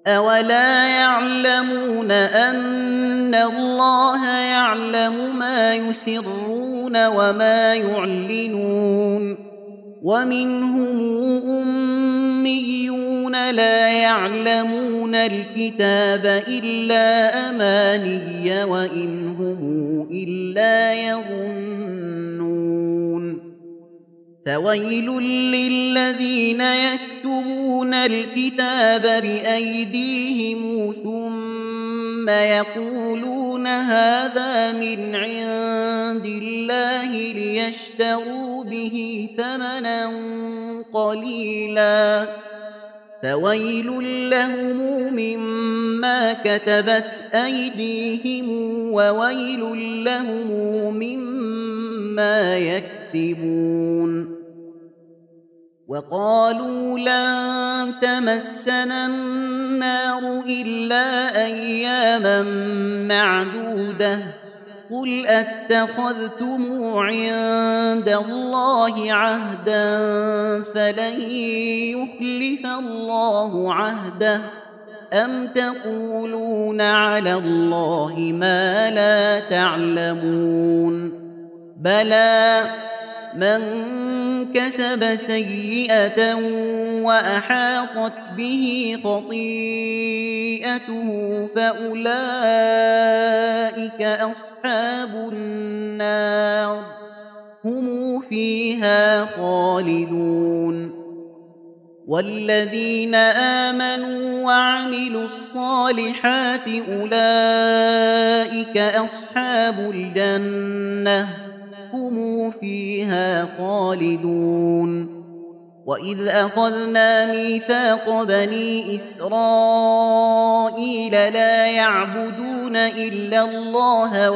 أولا يعلمون أن الله يعلم ما يسرون وما يعلنون ومنهم أميون لا يعلمون الكتاب إلا أماني وإن هم إلا يظنون فويل للذين يكتبون الكتاب بأيديهم ثم يقولون هذا من عند الله ليشتروا به ثمنا قليلا فويل لهم مما كتبت أيديهم وويل لهم مما يكسبون وقالوا لن تمسنا النار إلا أياما معدودة قل أتخذتم عند الله عهدا فلن يخلف الله عهده أم تقولون على الله ما لا تعلمون بلى من كسب سيئة وأحاطت به خطيئته فأولئك أصحاب النار هم فيها خالدون والذين آمنوا وعملوا الصالحات أولئك أصحاب الجنة هم فيها خالدون وإذ أخذنا ميثاق بني إسرائيل لا يعبدون إلا الله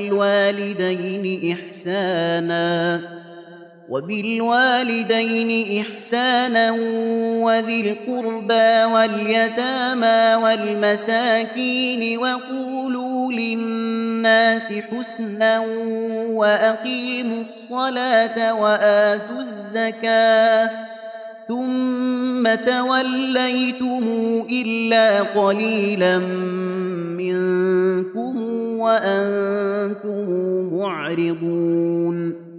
وبالوالدين إحسانا وذي القربى واليتامى والمساكين وقولوا للناس حسنا وأقيموا الصلاة وآتوا الزكاة ثم توليتم إلا قليلا منكم وأنتم معرضون